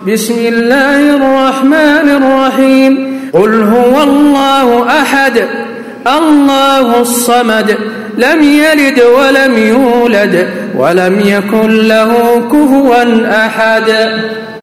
بسم الله الرحمن الرحيم قل هو الله أحد الله الصمد لم يلد ولم يولد ولم يكن له كفوا أحد.